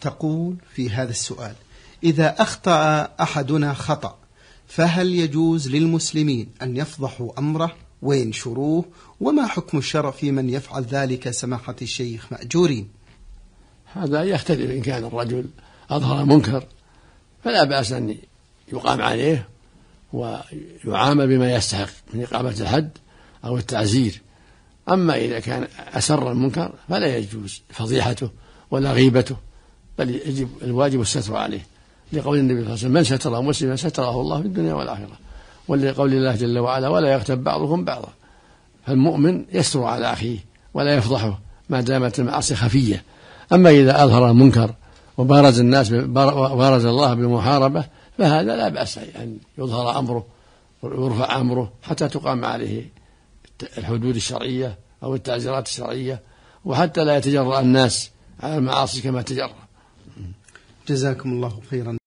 تقول في هذا السؤال: إذا أخطأ أحدنا خطأ فهل يجوز للمسلمين أن يفضحوا أمره وينشروه؟ وما حكم الشرع في من يفعل ذلك سماحة الشيخ مأجورين؟ هذا يختلف. إن كان الرجل أظهر منكر فلا بأس أن يقام عليه ويعامل بما يستحق من إقامة الحد أو التعزير. أما إذا كان أسر المنكر فلا يجوز فضيحته ولا غيبته، بل يجب الواجب الستر عليه، لقول النبي صلى الله عليه وسلم: من ستر مسلما ستره الله في الدنيا والآخرة، ولقول الله جل وعلا: ولا يغتب بعضكم بعضا. فالمؤمن يستر على أخيه ولا يفضحه ما دامت المعاصي خفية. أما إذا أظهر المنكر وبارز الناس وبارز الله بالمحاربة فهذا لا بأس أن يظهر أمره ويرفع أمره حتى تقام عليه الحدود الشرعية أو التعزيرات الشرعية، وحتى لا يتجرأ الناس على المعاصي كما تجرأ. جزاكم الله خيرا.